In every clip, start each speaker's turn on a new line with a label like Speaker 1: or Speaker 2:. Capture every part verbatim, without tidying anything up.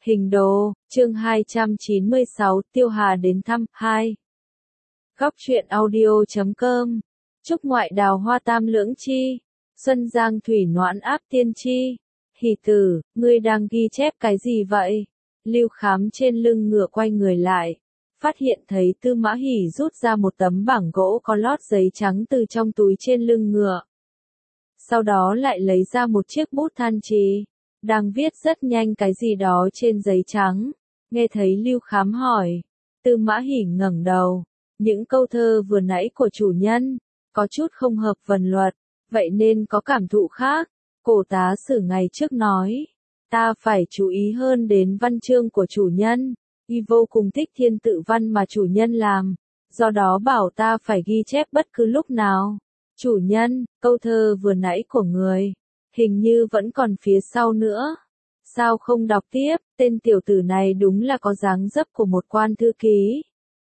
Speaker 1: Hình đồ, chương hai trăm chín mươi sáu, Tiêu Hà đến thăm, hai. Góc truyện audio chấm com. Trúc ngoại đào hoa tam lưỡng chi. Xuân giang thủy noãn áp tiên chi. Hỷ tử, ngươi đang ghi chép cái gì vậy? Lưu Khám trên lưng ngựa quay người lại. Phát hiện thấy Tư Mã Hỷ rút ra một tấm bảng gỗ có lót giấy trắng từ trong túi trên lưng ngựa. Sau đó lại lấy ra một chiếc bút than trì. Đang viết rất nhanh cái gì đó trên giấy trắng. Nghe thấy Lưu Khám hỏi. Tư Mã Hỷ ngẩng đầu. Những câu thơ vừa nãy của chủ nhân, có chút không hợp vần luật, vậy nên có cảm thụ khác. Cổ tá sử ngày trước nói, ta phải chú ý hơn đến văn chương của chủ nhân. Y vô cùng thích thiên tự văn mà chủ nhân làm, do đó bảo ta phải ghi chép bất cứ lúc nào. Chủ nhân, câu thơ vừa nãy của người, hình như vẫn còn phía sau nữa. Sao không đọc tiếp, tên tiểu tử này đúng là có dáng dấp của một quan thư ký.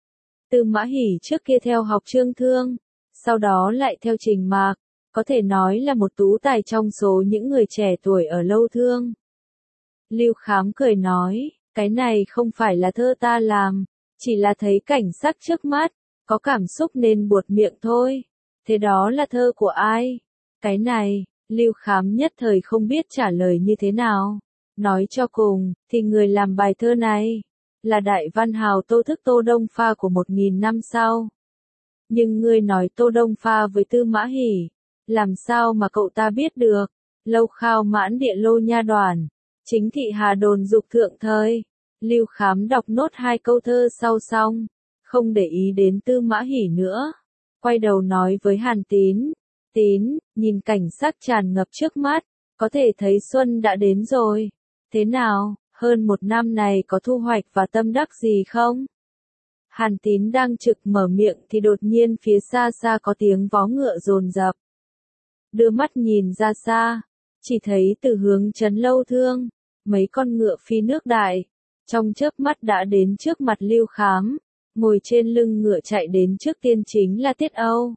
Speaker 1: Tư Mã Hỷ trước kia theo học Trương Thương, sau đó lại theo Trình Mạc, có thể nói là một tú tài trong số những người trẻ tuổi ở Lâu Thương. Lưu Khám cười nói, cái này không phải là thơ ta làm, chỉ là thấy cảnh sắc trước mắt, có cảm xúc nên buột miệng thôi. Thế đó là thơ của ai? Cái này, Lưu Khám nhất thời không biết trả lời như thế nào. Nói cho cùng, thì người làm bài thơ này là đại văn hào Tô Thức Tô Đông Pha của một nghìn năm sau. Nhưng ngươi nói Tô Đông Pha với Tư Mã Hỷ, làm sao mà cậu ta biết được? Lâu khao mãn địa lô nha đoàn, chính thị hà đồn dục thượng thời. Lưu Khám đọc nốt hai câu thơ sau xong, không để ý đến Tư Mã Hỷ nữa. Quay đầu nói với Hàn Tín, Tín, nhìn cảnh sắc tràn ngập trước mắt, có thể thấy xuân đã đến rồi. Thế nào, hơn một năm này có thu hoạch và tâm đắc gì không? Hàn Tín đang trực mở miệng thì đột nhiên phía xa xa có tiếng vó ngựa dồn dập. Đưa mắt nhìn ra xa, chỉ thấy từ hướng trấn Lâu Thương, mấy con ngựa phi nước đại, trong chớp mắt đã đến trước mặt Lưu Khám, ngồi trên lưng ngựa chạy đến trước tiên chính là Tiết Âu.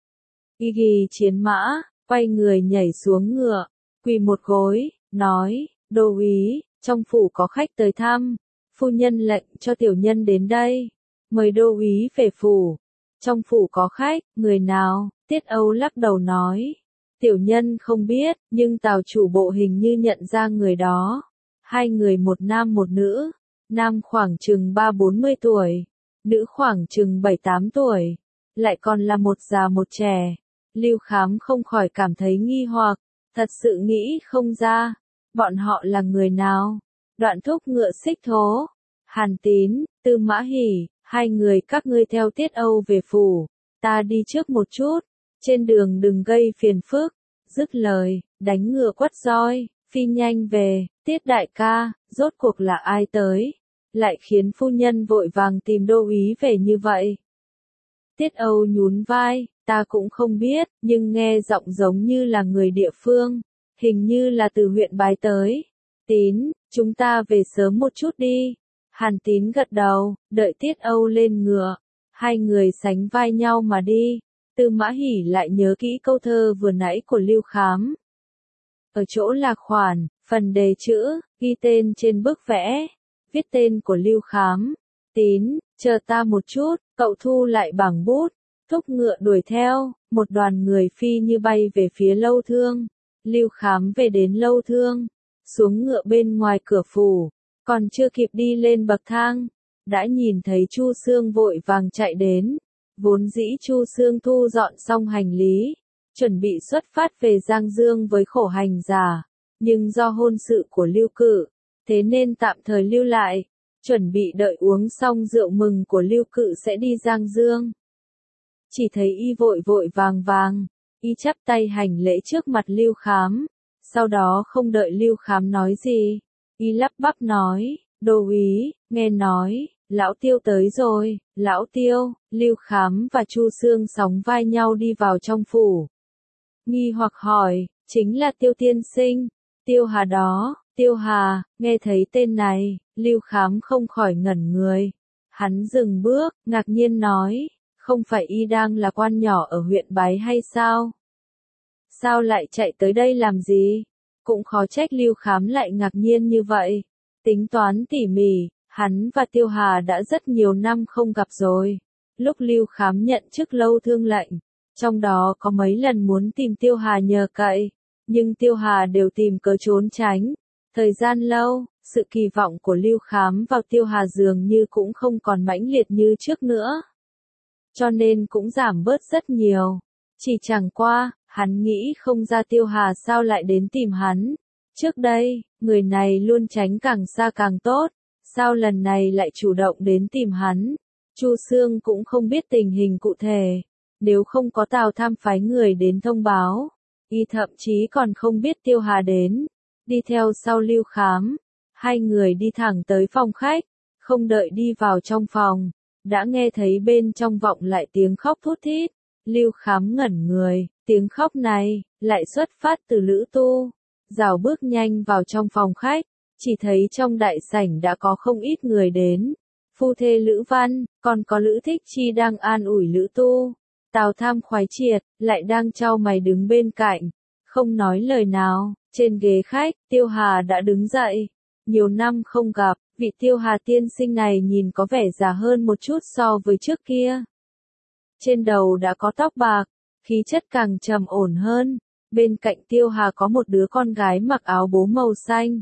Speaker 1: Y ghi chiến mã, quay người nhảy xuống ngựa, quỳ một gối, nói, đô úy, trong phủ có khách tới thăm, phu nhân lệnh cho tiểu nhân đến đây, mời đô úy về phủ. Trong phủ có khách, người nào? Tiết Âu lắc đầu nói, tiểu nhân không biết, nhưng Tào chủ bộ hình như nhận ra người đó. Hai người một nam một nữ, nam khoảng chừng ba bốn mươi tuổi, nữ khoảng chừng bảy tám tuổi, lại còn là một già một trẻ. Lưu Khám không khỏi cảm thấy nghi hoặc, thật sự nghĩ không ra, bọn họ là người nào? Đoạn thúc ngựa xích thố, Hàn Tín, Tư Mã Hỷ, hai người các ngươi theo Tiết Âu về phủ, ta đi trước một chút, trên đường đừng gây phiền phức. Dứt lời, đánh ngựa quất roi, phi nhanh về. Tiết đại ca, rốt cuộc là ai tới, lại khiến phu nhân vội vàng tìm đô úy về như vậy? Tiết Âu nhún vai, ta cũng không biết, nhưng nghe giọng giống như là người địa phương, hình như là từ huyện Bái tới. Tín, chúng ta về sớm một chút đi. Hàn Tín gật đầu, đợi Tiết Âu lên ngựa, hai người sánh vai nhau mà đi. Tư Mã Hỷ lại nhớ kỹ câu thơ vừa nãy của Lưu Khám. Ở chỗ lạc khoản, phần đề chữ, ghi tên trên bức vẽ, viết tên của Lưu Khám. Tín, chờ ta một chút, cậu thu lại bảng bút, thúc ngựa đuổi theo, một đoàn người phi như bay về phía Lâu Thương. Lưu Khám về đến Lâu Thương, xuống ngựa bên ngoài cửa phủ, còn chưa kịp đi lên bậc thang, đã nhìn thấy Chu Xương vội vàng chạy đến. Vốn dĩ Chu Xương thu dọn xong hành lý, chuẩn bị xuất phát về Giang Dương với khổ hành giả, nhưng do hôn sự của Lưu Cự, thế nên tạm thời lưu lại, chuẩn bị đợi uống xong rượu mừng của Lưu Cự sẽ đi Giang Dương. Chỉ thấy y vội vội vàng vàng, y chắp tay hành lễ trước mặt Lưu Khám, sau đó không đợi Lưu Khám nói gì, y lắp bắp nói, đô úy, nghe nói, lão Tiêu tới rồi. Lão Tiêu, Lưu Khám và Chu Xương sóng vai nhau đi vào trong phủ. Nghi hoặc hỏi, chính là Tiêu tiên sinh, Tiêu Hà đó. Tiêu Hà, nghe thấy tên này, Lưu Khám không khỏi ngẩn người. Hắn dừng bước, ngạc nhiên nói, không phải y đang là quan nhỏ ở huyện Bái hay sao? Sao lại chạy tới đây làm gì? Cũng khó trách Lưu Khám lại ngạc nhiên như vậy. Tính toán tỉ mỉ, hắn và Tiêu Hà đã rất nhiều năm không gặp rồi. Lúc Lưu Khám nhận chức lâu thương lệnh, trong đó có mấy lần muốn tìm Tiêu Hà nhờ cậy, nhưng Tiêu Hà đều tìm cớ trốn tránh. Thời gian lâu, sự kỳ vọng của Lưu Khám vào Tiêu Hà dường như cũng không còn mãnh liệt như trước nữa. Cho nên cũng giảm bớt rất nhiều. Chỉ chẳng qua, hắn nghĩ không ra Tiêu Hà sao lại đến tìm hắn. Trước đây, người này luôn tránh càng xa càng tốt, sao lần này lại chủ động đến tìm hắn. Chu Xương cũng không biết tình hình cụ thể, nếu không có Tào Tham phái người đến thông báo, y thậm chí còn không biết Tiêu Hà đến. Đi theo sau Lưu Khám, hai người đi thẳng tới phòng khách, không đợi đi vào trong phòng, đã nghe thấy bên trong vọng lại tiếng khóc thút thít. Lưu Khám ngẩn người, tiếng khóc này lại xuất phát từ Lữ Tu. Rảo bước nhanh vào trong phòng khách, chỉ thấy trong đại sảnh đã có không ít người đến. Phu thê Lữ Văn, còn có Lữ Thích Chi đang an ủi Lữ Tu. Tào Tham khoái triệt, lại đang chau mày đứng bên cạnh, không nói lời nào. Trên ghế khách, Tiêu Hà đã đứng dậy. Nhiều năm không gặp, vị Tiêu Hà tiên sinh này nhìn có vẻ già hơn một chút so với trước kia. Trên đầu đã có tóc bạc, khí chất càng trầm ổn hơn. Bên cạnh Tiêu Hà có một đứa con gái mặc áo bố màu xanh.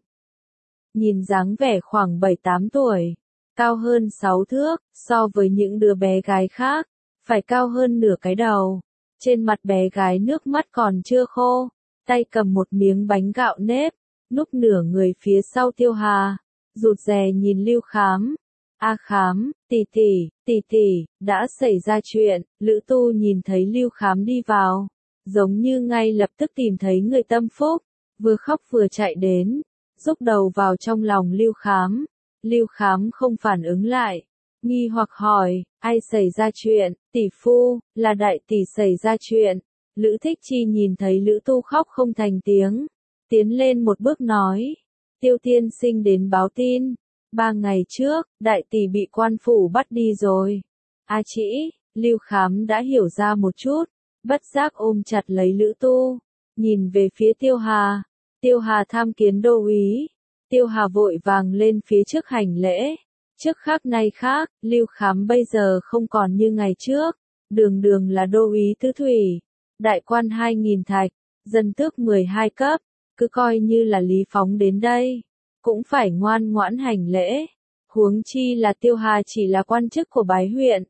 Speaker 1: Nhìn dáng vẻ khoảng bảy tám tuổi, cao hơn sáu thước, so với những đứa bé gái khác, phải cao hơn nửa cái đầu. Trên mặt bé gái nước mắt còn chưa khô, tay cầm một miếng bánh gạo nếp, núp nửa người phía sau Tiêu Hà, rụt rè nhìn Lưu Khám. A Khám, tỷ tỷ, tỷ tỷ, đã xảy ra chuyện. Lữ Tu nhìn thấy Lưu Khám đi vào, giống như ngay lập tức tìm thấy người tâm phúc, vừa khóc vừa chạy đến, rúc đầu vào trong lòng Lưu Khám. Lưu Khám không phản ứng lại, nghi hoặc hỏi, ai xảy ra chuyện? Tỷ phu, là đại tỷ xảy ra chuyện. Lữ Thích Chi nhìn thấy Lữ Tu khóc không thành tiếng, tiến lên một bước nói, Tiêu tiên sinh đến báo tin, ba ngày trước, đại tỷ bị quan phủ bắt đi rồi. A Chỉ, Lưu Khám đã hiểu ra một chút, bất giác ôm chặt lấy Lữ Tu, nhìn về phía Tiêu Hà. Tiêu Hà tham kiến đô úy. Tiêu Hà vội vàng lên phía trước hành lễ. Trước khác nay khác, Lưu Khám bây giờ không còn như ngày trước, đường đường là đô úy tứ thủy, đại quan hai nghìn thạch, dân tước mười hai cấp, cứ coi như là Lý Phóng đến đây, cũng phải ngoan ngoãn hành lễ. Huống chi là Tiêu Hà chỉ là quan chức của bái huyện.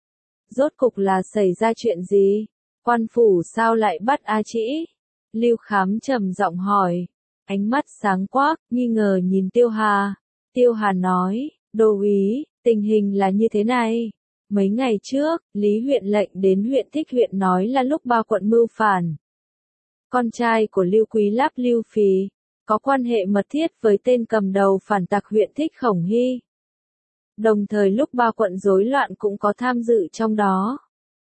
Speaker 1: Rốt cục là xảy ra chuyện gì? Quan phủ sao lại bắt A Chỉ? Lưu Khám trầm giọng hỏi, ánh mắt sáng quắc, nghi ngờ nhìn Tiêu Hà. Tiêu Hà nói, đô úy, tình hình là như thế này. Mấy ngày trước, Lý huyện lệnh đến huyện Thích huyện nói là lúc ba quận mưu phản. Con trai của Lưu Quý Láp Lưu Phí, có quan hệ mật thiết với tên cầm đầu phản tặc huyện Thích Khổng Hy. Đồng thời lúc ba quận rối loạn cũng có tham dự trong đó.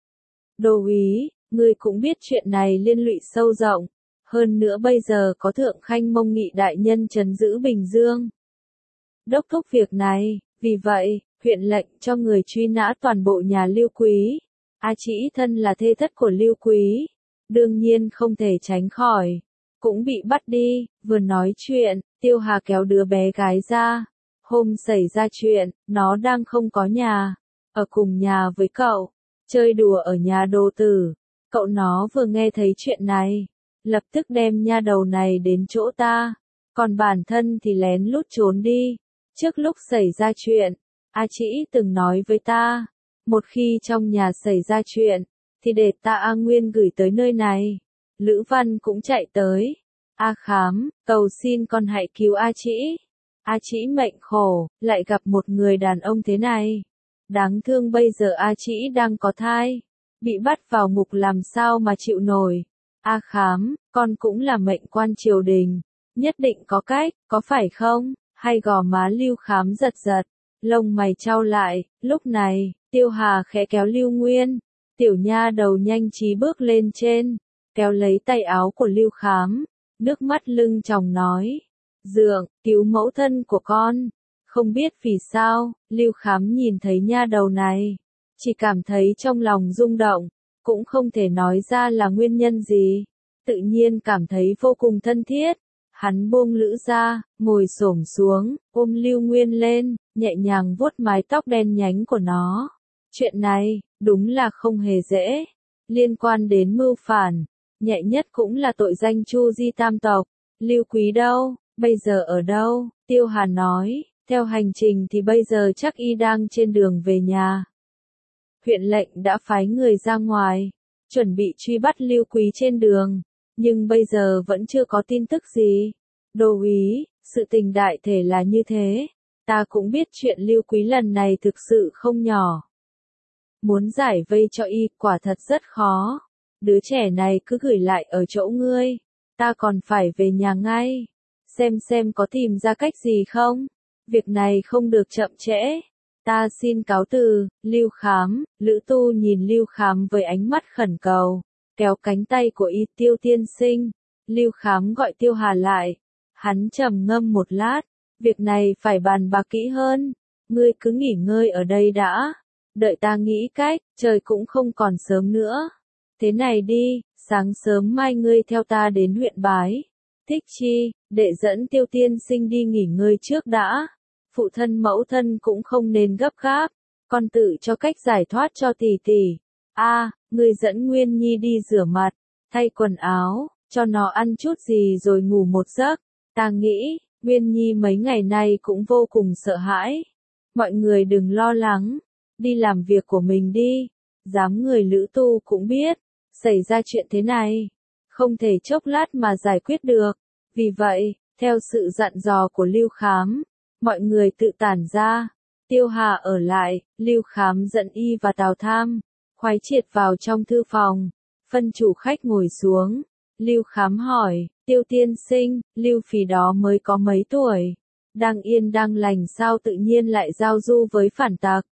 Speaker 1: Đô úy, ngươi cũng biết chuyện này liên lụy sâu rộng, hơn nữa bây giờ có Thượng Khanh Mông Nghị đại nhân trấn giữ Bình Dương. Đốc thúc việc này, vì vậy, huyện lệnh cho người truy nã toàn bộ nhà Lưu Quý. A Chỉ thân là thê thất của Lưu Quý, đương nhiên không thể tránh khỏi, cũng bị bắt đi. Vừa nói chuyện, Tiêu Hà kéo đứa bé gái ra. Hôm xảy ra chuyện, nó đang không có nhà, ở cùng nhà với cậu, chơi đùa ở nhà đồ tử. Cậu nó vừa nghe thấy chuyện này, lập tức đem nha đầu này đến chỗ ta, còn bản thân thì lén lút trốn đi. Trước lúc xảy ra chuyện, A Chỉ từng nói với ta, một khi trong nhà xảy ra chuyện, thì để ta A Nguyên gửi tới nơi này. Lữ Văn cũng chạy tới. A Khám, cầu xin con hãy cứu A Chỉ. A Chỉ mệnh khổ, lại gặp một người đàn ông thế này. Đáng thương bây giờ A Chỉ đang có thai, bị bắt vào ngục làm sao mà chịu nổi. A Khám, con cũng là mệnh quan triều đình, nhất định có cách, có phải không? Hay gò má Lưu Khám giật giật, lông mày chau lại. Lúc này, Tiêu Hà khẽ kéo Lưu Nguyên, tiểu nha đầu nhanh trí bước lên trên, kéo lấy tay áo của Lưu Khám, nước mắt lưng tròng nói, dượng, cứu mẫu thân của con. Không biết vì sao, Lưu Khám nhìn thấy nha đầu này, chỉ cảm thấy trong lòng rung động, cũng không thể nói ra là nguyên nhân gì, tự nhiên cảm thấy vô cùng thân thiết. Hắn buông Lữ ra, ngồi xổm xuống, ôm Lưu Nguyên lên, nhẹ nhàng vuốt mái tóc đen nhánh của nó. Chuyện này, đúng là không hề dễ. Liên quan đến mưu phản, nhẹ nhất cũng là tội danh Chu Di tam tộc. Lưu Quý đâu, bây giờ ở đâu? Tiêu Hà nói, theo hành trình thì bây giờ chắc y đang trên đường về nhà. Huyện lệnh đã phái người ra ngoài, chuẩn bị truy bắt Lưu Quý trên đường, nhưng bây giờ vẫn chưa có tin tức gì. Đô úy, sự tình đại thể là như thế, ta cũng biết chuyện Lưu Quý lần này thực sự không nhỏ. Muốn giải vây cho y quả thật rất khó. Đứa trẻ này cứ gửi lại ở chỗ ngươi, ta còn phải về nhà ngay. Xem xem có tìm ra cách gì không? Việc này không được chậm trễ. Ta xin cáo từ. Lưu Khám, Lữ Tu nhìn Lưu Khám với ánh mắt khẩn cầu, kéo cánh tay của y. Tiêu tiên sinh. Lưu Khám gọi Tiêu Hà lại. Hắn trầm ngâm một lát, việc này phải bàn bạc kỹ hơn. Ngươi cứ nghỉ ngơi ở đây đã, đợi ta nghĩ cách, trời cũng không còn sớm nữa. Thế này đi, sáng sớm mai ngươi theo ta đến huyện Bái. Thích chi, để dẫn Tiêu tiên sinh đi nghỉ ngơi trước đã. Phụ thân mẫu thân cũng không nên gấp gáp, con tự cho cách giải thoát cho tỷ tỷ. A, ngươi dẫn Nguyên Nhi đi rửa mặt, thay quần áo, cho nó ăn chút gì rồi ngủ một giấc. Ta nghĩ, Nguyên Nhi mấy ngày nay cũng vô cùng sợ hãi. Mọi người đừng lo lắng, đi làm việc của mình đi. Dám người Lữ Tu cũng biết, xảy ra chuyện thế này, không thể chốc lát mà giải quyết được. Vì vậy, theo sự dặn dò của Lưu Khám, mọi người tự tản ra. Tiêu Hà ở lại, Lưu Khám dẫn y và Tào Tham, Khoái Triệt vào trong thư phòng, phân chủ khách ngồi xuống. Lưu Khám hỏi, Tiêu tiên sinh, Lưu Phì đó mới có mấy tuổi, đang yên đang lành sao tự nhiên lại giao du với phản tặc.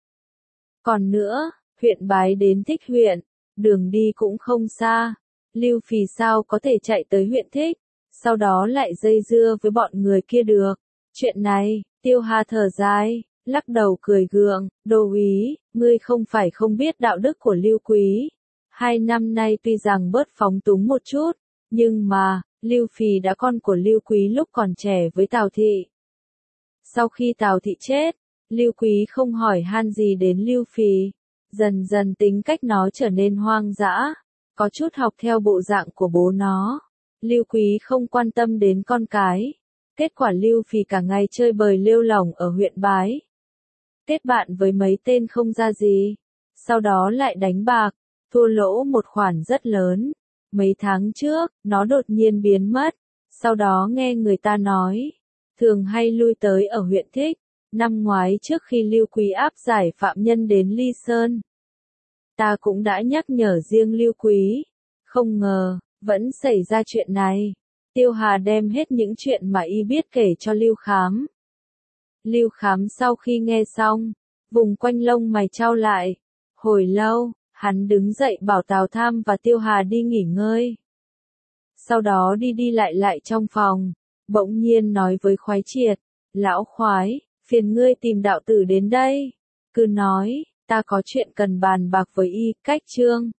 Speaker 1: Còn nữa, huyện Bái đến Thích huyện, đường đi cũng không xa, Lưu Phì sao có thể chạy tới huyện Thích, sau đó lại dây dưa với bọn người kia được. Chuyện này, Tiêu Hà thở dài, lắc đầu cười gượng, Đô úy, ngươi không phải không biết đạo đức của Lưu Quý. Hai năm nay tuy rằng bớt phóng túng một chút, nhưng mà, Lưu Phì đã con của Lưu Quý lúc còn trẻ với Tào Thị. Sau khi Tào Thị chết, Lưu Quý không hỏi han gì đến Lưu Phì, dần dần tính cách nó trở nên hoang dã, có chút học theo bộ dạng của bố nó. Lưu Quý không quan tâm đến con cái, kết quả Lưu Phì cả ngày chơi bời lêu lỏng ở huyện Bái. Kết bạn với mấy tên không ra gì, sau đó lại đánh bạc, thua lỗ một khoản rất lớn. Mấy tháng trước, nó đột nhiên biến mất, sau đó nghe người ta nói, thường hay lui tới ở huyện Thích. Năm ngoái trước khi Lưu Quý áp giải phạm nhân đến Ly Sơn, ta cũng đã nhắc nhở riêng Lưu Quý, không ngờ, vẫn xảy ra chuyện này. Tiêu Hà đem hết những chuyện mà y biết kể cho Lưu Khám. Lưu Khám sau khi nghe xong, vùng quanh lông mày chau lại, hồi lâu, hắn đứng dậy bảo Tào Tham và Tiêu Hà đi nghỉ ngơi. Sau đó đi đi lại lại trong phòng, bỗng nhiên nói với Khoái Triệt, lão Khoái, phiền ngươi tìm đạo tử đến đây. Cứ nói, ta có chuyện cần bàn bạc với y. Cách chương